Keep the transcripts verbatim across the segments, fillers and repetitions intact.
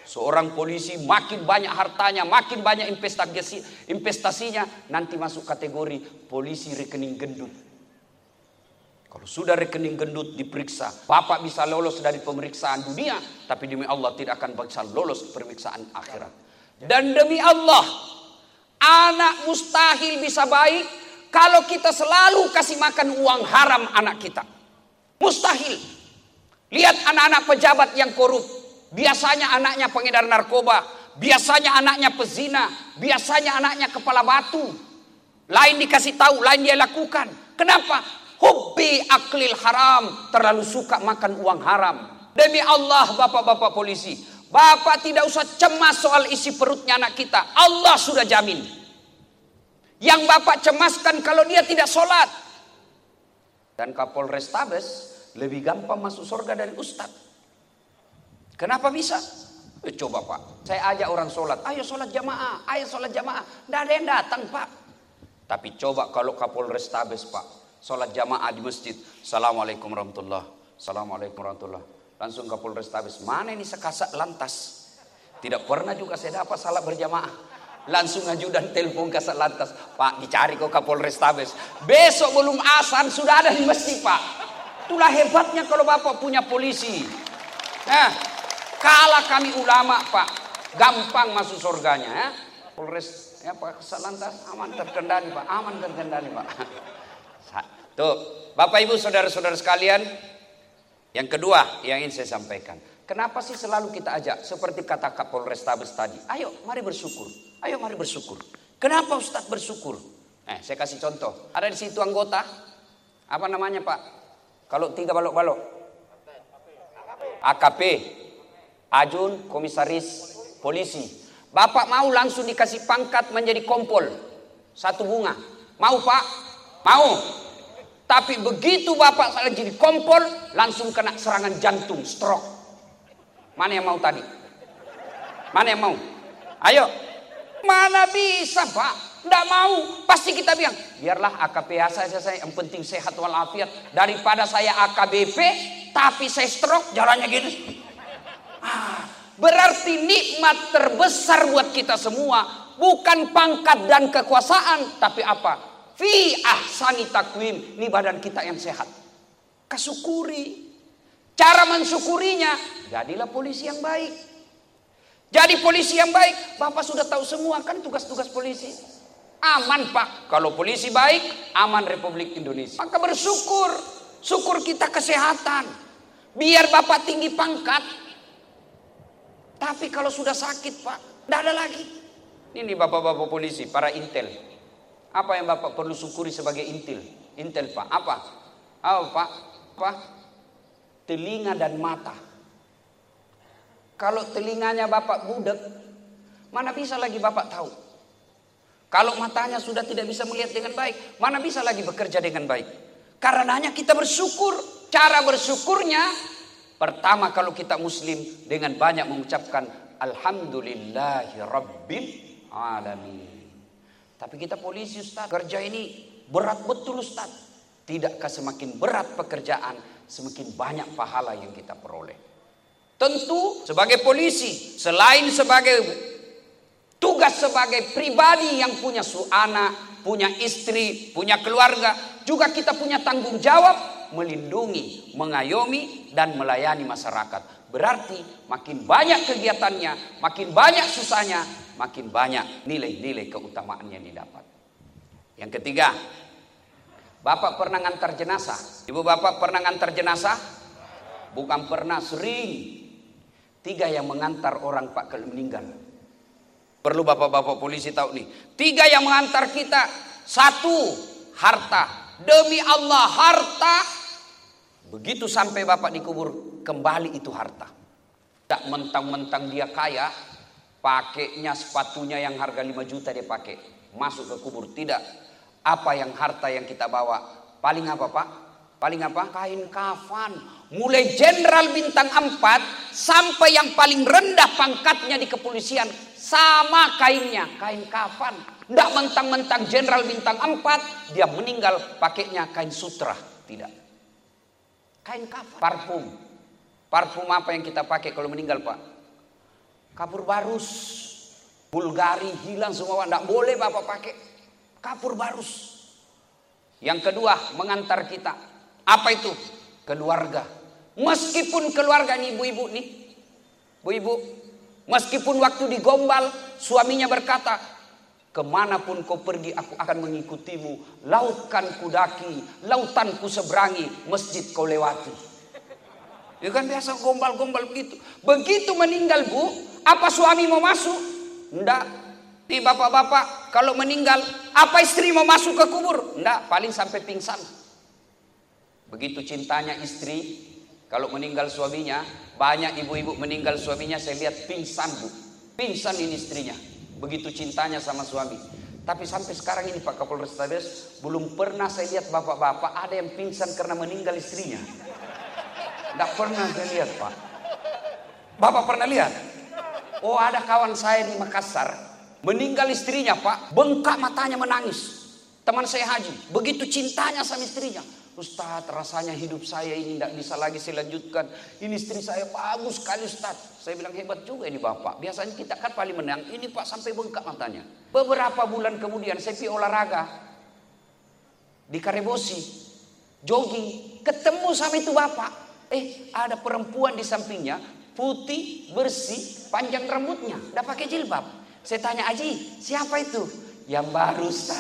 Seorang polisi makin banyak hartanya, makin banyak investasi, investasinya, nanti masuk kategori polisi rekening gendut. Kalau sudah rekening gendut diperiksa, bapak bisa lolos dari pemeriksaan dunia, tapi demi Allah tidak akan bisa lolos pemeriksaan akhirat. Dan demi Allah, anak mustahil bisa baik kalau kita selalu kasih makan uang haram anak kita. Mustahil. Lihat anak-anak pejabat yang korup. Biasanya anaknya pengedar narkoba, biasanya anaknya pezina, biasanya anaknya kepala batu. Lain dikasih tahu, lain dia lakukan. Kenapa? Hubbi aklil haram, terlalu suka makan uang haram. Demi Allah bapak-bapak polisi, bapak tidak usah cemas soal isi perutnya anak kita. Allah sudah jamin. Yang bapak cemaskan kalau dia tidak sholat. Dan Kapolres Tabes lebih gampang masuk surga dari ustadz. Kenapa bisa? Eh, coba pak, saya ajak orang sholat, ayo sholat jamaah, ayo sholat jamaah. Tidak ada yang datang pak. Tapi coba kalau Kapolres Tabes pak, sholat jamaah di masjid. Assalamualaikum warahmatullahi wabarakatuh. Assalamualaikum warahmatullahi wabarakatuh. Langsung Kapolres Tabes, mana ini sekasat lantas? Tidak pernah juga saya dapat salat berjamaah. Langsung ajudan telepon kasat lantas, pak dicari kok Kapolres Tabes. Besok belum azan sudah ada di masjid pak. Itulah hebatnya kalau bapak punya polisi. Nah, kalah kami ulama pak, gampang masuk surganya ya. Polres ya pak kasat lantas aman terkendali pak, aman terkendali pak. Tuh, bapak ibu saudara-saudara sekalian, yang kedua yang ingin saya sampaikan, kenapa sih selalu kita ajak seperti kata Kapolres Tabes tadi, ayo mari bersyukur, ayo mari bersyukur. Kenapa Ustadz bersyukur? Eh, saya kasih contoh, ada di situ anggota, apa namanya pak? Kalau tiga balok-balok, A K P. Ajun komisaris polisi. Bapak mau langsung dikasih pangkat menjadi kompol. Satu bunga. Mau pak? Mau. Tapi begitu bapak salah jadi kompol, langsung kena serangan jantung, stroke. Mana yang mau tadi? Mana yang mau? Ayo. Mana bisa pak? Tidak mau. Pasti kita bilang, biarlah A K P saya, saya yang penting sehat walafiat. Daripada saya A K B P, tapi saya stroke, jalannya gini. Ah, berarti nikmat terbesar buat kita semua bukan pangkat dan kekuasaan, tapi apa? Fi ahsani takwim, ini badan kita yang sehat. Kesyukuri. Cara mensyukurinya, jadilah polisi yang baik. Jadi polisi yang baik, bapak sudah tahu semua kan tugas-tugas polisi. Aman pak, kalau polisi baik, aman Republik Indonesia. Maka bersyukur, syukur kita kesehatan. Biar bapak tinggi pangkat. Tapi kalau sudah sakit pak, tidak ada lagi. Ini bapak-bapak polisi, para intel. Apa yang bapak perlu syukuri sebagai intel? Intel pak, apa? Apa pak? Apa? Telinga dan mata. Kalau telinganya bapak budek, mana bisa lagi bapak tahu? Kalau matanya sudah tidak bisa melihat dengan baik, mana bisa lagi bekerja dengan baik? Karenanya kita bersyukur. Cara bersyukurnya, pertama kalau kita muslim dengan banyak mengucapkan alhamdulillahi rabbil alamin. Tapi kita polisi Ustaz, kerja ini berat betul Ustaz. Tidakkah semakin berat pekerjaan, semakin banyak pahala yang kita peroleh. Tentu sebagai polisi, selain sebagai tugas sebagai pribadi yang punya anak, punya istri, punya keluarga, juga kita punya tanggung jawab melindungi, mengayomi, dan melayani masyarakat. Berarti makin banyak kegiatannya, makin banyak susahnya, makin banyak nilai-nilai keutamaan yang didapat. Yang ketiga, bapak pernah ngantar jenazah? Ibu bapak pernah ngantar jenazah? Bukan pernah, sering. Tiga yang mengantar orang pak kalau meninggal. Perlu bapak-bapak polisi tahu nih. Tiga yang mengantar kita. Satu, harta. Demi Allah harta, begitu sampai bapak dikubur kembali itu harta. Tidak mentang-mentang dia kaya, pakainya sepatunya yang harga lima juta dia pakai, masuk ke kubur. Tidak. Apa yang harta yang kita bawa? Paling apa pak? Paling apa? Kain kafan. Mulai jenderal bintang empat sampai yang paling rendah pangkatnya di kepolisian, sama kainnya, kain kafan. Tidak mentang-mentang jenderal bintang empat, dia meninggal pakainya kain sutra. Tidak. Kain kafan. Parfum. Parfum apa yang kita pakai kalau meninggal pak? Kapur barus, Bulgari hilang semua, tidak boleh bapak pakai kapur barus. Yang kedua, mengantar kita. Apa itu? Keluarga. Meskipun keluarga nih ibu-ibu nih, ibu-ibu, meskipun waktu digombal suaminya berkata, kemanapun kau pergi aku akan mengikutimu. Laut kan kudaki, lautan ku seberangi, masjid kau lewati. Ya kan biasa gombal-gombal begitu. Begitu meninggal bu, apa suami mau masuk? Enggak. Nih bapak-bapak kalau meninggal, apa istri mau masuk ke kubur? Enggak, paling sampai pingsan. Begitu cintanya istri, kalau meninggal suaminya, banyak ibu-ibu meninggal suaminya saya lihat pingsan bu. Pingsan ini istrinya. Begitu cintanya sama suami. Tapi sampai sekarang ini Pak Kapolres Tabes, belum pernah saya lihat bapak-bapak ada yang pingsan karena meninggal istrinya. Tidak pernah saya lihat Pak. Bapak pernah lihat? Oh ada kawan saya di Makassar, meninggal istrinya Pak, bengkak matanya menangis. Teman saya haji, begitu cintanya sama istrinya. Ustaz, rasanya hidup saya ini tidak bisa lagi saya lanjutkan. Ini istri saya bagus sekali Ustaz. Saya bilang hebat juga ini bapak. Biasanya kita kan paling menang. Ini Pak sampai bengkak matanya. Beberapa bulan kemudian saya pergi olahraga di Karebosi, jogging, ketemu sama itu bapak. Eh ada perempuan di sampingnya, putih, bersih, panjang rambutnya, tidak pakai jilbab. Saya tanya, Aji, siapa itu? Yang baru Ustaz.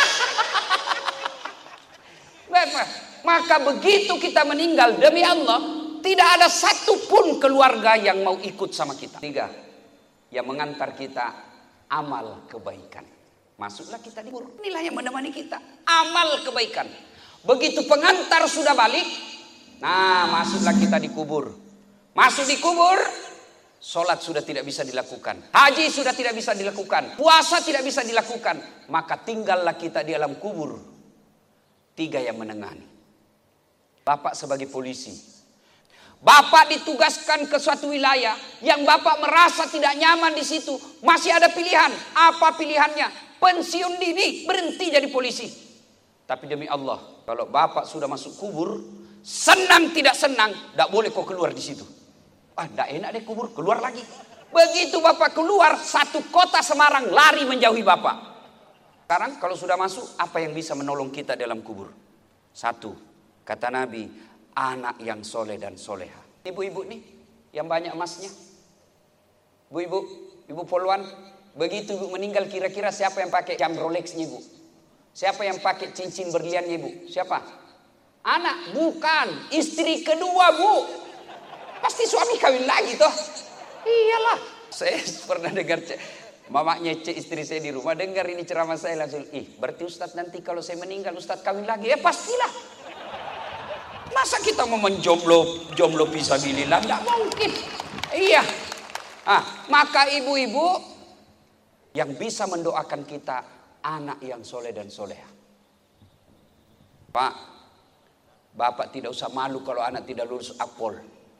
Bapak, maka begitu kita meninggal demi Allah, tidak ada satupun keluarga yang mau ikut sama kita. Tiga, yang mengantar kita amal kebaikan. Masuklah kita di kubur. Inilah yang menemani kita, amal kebaikan. Begitu pengantar sudah balik, nah masuklah kita di kubur. Masuk di kubur, sholat sudah tidak bisa dilakukan, haji sudah tidak bisa dilakukan, puasa tidak bisa dilakukan. Maka tinggallah kita di alam kubur. Tiga yang menengani. Bapak sebagai polisi, bapak ditugaskan ke suatu wilayah yang bapak merasa tidak nyaman di situ. Masih ada pilihan. Apa pilihannya? Pensiun dini, berhenti jadi polisi. Tapi demi Allah, kalau bapak sudah masuk kubur, senang tidak senang, tidak boleh kau keluar di situ. Ah, tidak enak deh kubur, keluar lagi. Begitu bapak keluar, satu kota Semarang lari menjauhi bapak. Sekarang kalau sudah masuk, apa yang bisa menolong kita dalam kubur? Satu, kata Nabi, anak yang soleh dan soleha. Ibu-ibu nih, yang banyak emasnya. Ibu-ibu, ibu poluan, begitu ibu meninggal kira-kira siapa yang pakai jam Rolexnya ibu? Siapa yang pakai cincin berliannya ibu? Siapa? Anak, bukan. Istri kedua bu. Pasti suami kawin lagi toh. Iyalah. Saya pernah dengar mamanya cek istri saya di rumah, dengar ini ceramah saya langsung, ih berarti Ustadz nanti kalau saya meninggal Ustadz kawin lagi. Ya pastilah. Masa kita mau menjomblo jomblo fisabilillah? Tidak mungkin. Iya. Ah, maka ibu-ibu yang bisa mendoakan kita anak yang soleh dan soleha. Pak, bapak tidak usah malu kalau anak tidak lulus akpol.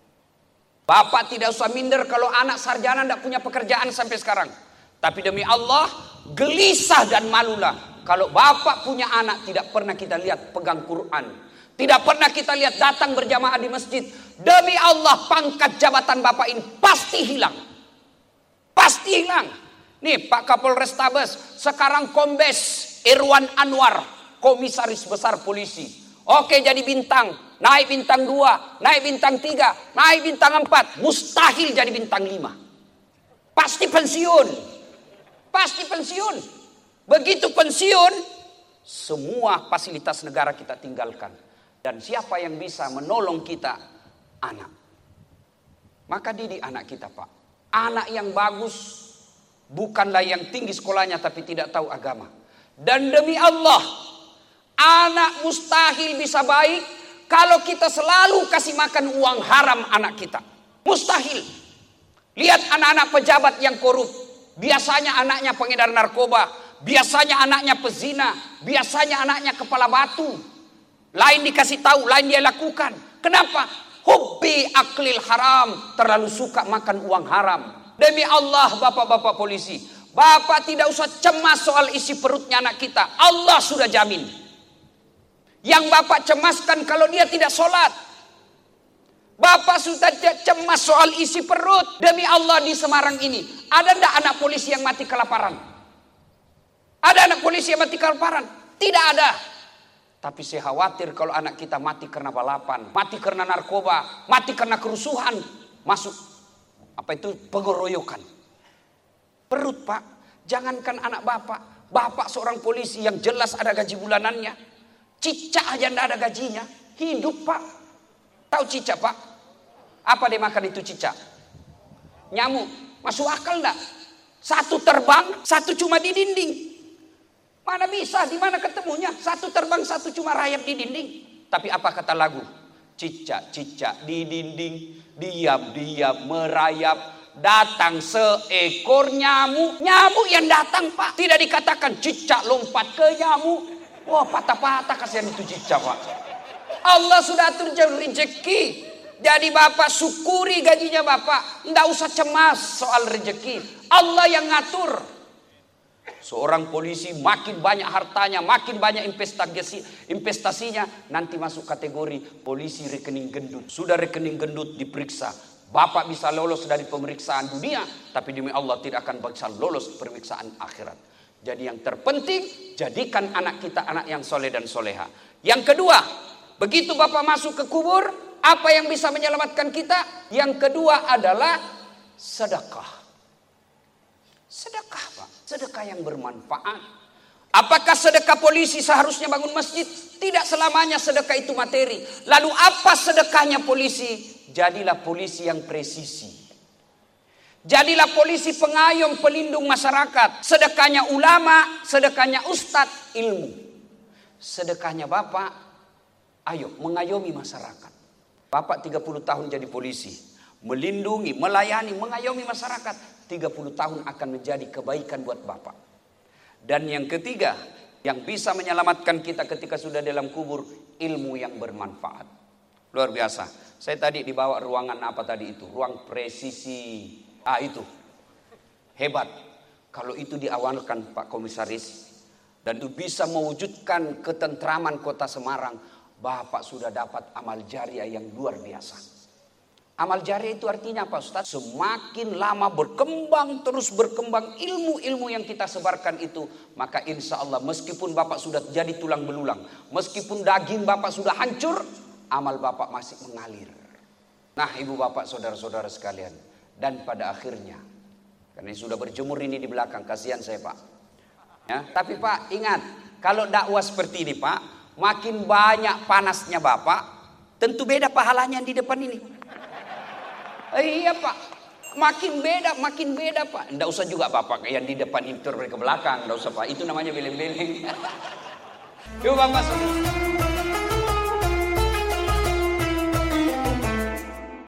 Bapak tidak usah minder kalau anak sarjana tidak punya pekerjaan sampai sekarang. Tapi demi Allah, gelisah dan malulah kalau bapak punya anak tidak pernah kita lihat pegang Quran, tidak pernah kita lihat datang berjamaah di masjid. Demi Allah, pangkat jabatan bapak ini pasti hilang. Pasti hilang. Nih Pak Kapolres Tabes, sekarang Kombes Irwan Anwar, komisaris besar polisi. Oke jadi bintang, naik bintang dua, naik bintang tiga, naik bintang empat. Mustahil jadi bintang lima. Pasti pensiun. Pasti pensiun. Begitu pensiun, semua fasilitas negara kita tinggalkan. Dan siapa yang bisa menolong kita? Anak. Maka didik anak kita Pak. Anak yang bagus, bukanlah yang tinggi sekolahnya tapi tidak tahu agama. Dan demi Allah, anak mustahil bisa baik kalau kita selalu kasih makan uang haram anak kita. Mustahil. Lihat anak-anak pejabat yang korup. Biasanya anaknya pengedar narkoba, biasanya anaknya pezina, biasanya anaknya kepala batu. Lain dikasih tahu, lain dia lakukan. Kenapa? Hubbi aklil haram, terlalu suka makan uang haram. Demi Allah bapak-bapak polisi, bapak tidak usah cemas soal isi perutnya anak kita. Allah sudah jamin. Yang bapak cemaskan kalau dia tidak sholat. Bapak sudah cemas soal isi perut. Demi Allah di Semarang ini, ada enggak anak polisi yang mati kelaparan? Ada anak polisi yang mati kelaparan? Tidak ada. Tapi saya khawatir kalau anak kita mati karena balapan, mati karena narkoba, mati karena kerusuhan, masuk apa itu pengeroyokan. Perut Pak, jangankan anak bapak, bapak seorang polisi yang jelas ada gaji bulanannya, cicak aja tidak ada gajinya, hidup Pak. Tahu cicak Pak? Apa dia makan itu cicak? Nyamuk, masuk akal enggak? Satu terbang, satu cuma di dinding. Mana bisa, di mana ketemunya? Satu terbang, satu cuma rayap di dinding. Tapi apa kata lagu? Cicak-cicak di dinding, diam-diam merayap. Datang seekor nyamuk. Nyamuk yang datang Pak. Tidak dikatakan cicak lompat ke nyamuk. Wah patah-patah kasihan itu cicak Pak. Allah sudah atur rezeki. Jadi Bapak syukuri gajinya Bapak. Tidak usah cemas soal rezeki. Allah yang ngatur. Seorang polisi makin banyak hartanya, makin banyak investasi, investasinya, nanti masuk kategori polisi rekening gendut. Sudah rekening gendut diperiksa, Bapak bisa lolos dari pemeriksaan dunia, tapi demi Allah tidak akan bisa lolos pemeriksaan akhirat. Jadi yang terpenting, jadikan anak kita anak yang soleh dan soleha. Yang kedua, begitu Bapak masuk ke kubur, apa yang bisa menyelamatkan kita? Yang kedua adalah sedekah. Sedekah Pak, sedekah yang bermanfaat. Apakah sedekah polisi seharusnya bangun masjid? Tidak selamanya sedekah itu materi. Lalu apa sedekahnya polisi? Jadilah polisi yang presisi. Jadilah polisi pengayom pelindung masyarakat. Sedekahnya ulama, sedekahnya ustadz, ilmu. Sedekahnya Bapak, ayo mengayomi masyarakat. Bapak tiga puluh tahun jadi polisi, melindungi, melayani, mengayomi masyarakat. tiga puluh tahun akan menjadi kebaikan buat Bapak. Dan yang ketiga, yang bisa menyelamatkan kita ketika sudah dalam kubur, ilmu yang bermanfaat. Luar biasa. Saya tadi dibawa ruangan apa tadi itu? Ruang presisi. Ah itu. Hebat. Kalau itu diawalkan Pak Komisaris, dan itu bisa mewujudkan ketentraman kota Semarang, Bapak sudah dapat amal jariah yang luar biasa. Amal jariah itu artinya apa Ustaz? Semakin lama berkembang, terus berkembang ilmu-ilmu yang kita sebarkan itu, maka insya Allah meskipun Bapak sudah jadi tulang belulang, meskipun daging Bapak sudah hancur, amal Bapak masih mengalir. Nah ibu bapak saudara-saudara sekalian, dan pada akhirnya, karena sudah berjemur ini di belakang, kasihan saya Pak. Ya, tapi Pak ingat, kalau dakwah seperti ini Pak, makin banyak panasnya Bapak, tentu beda pahalanya di depan ini. Eh, iya Pak, makin beda, makin beda Pak. Nggak usah juga Bapak yang di depan itu ke belakang, nggak usah Pak. Itu namanya beleng-beleng. Yuk Bapak saudara.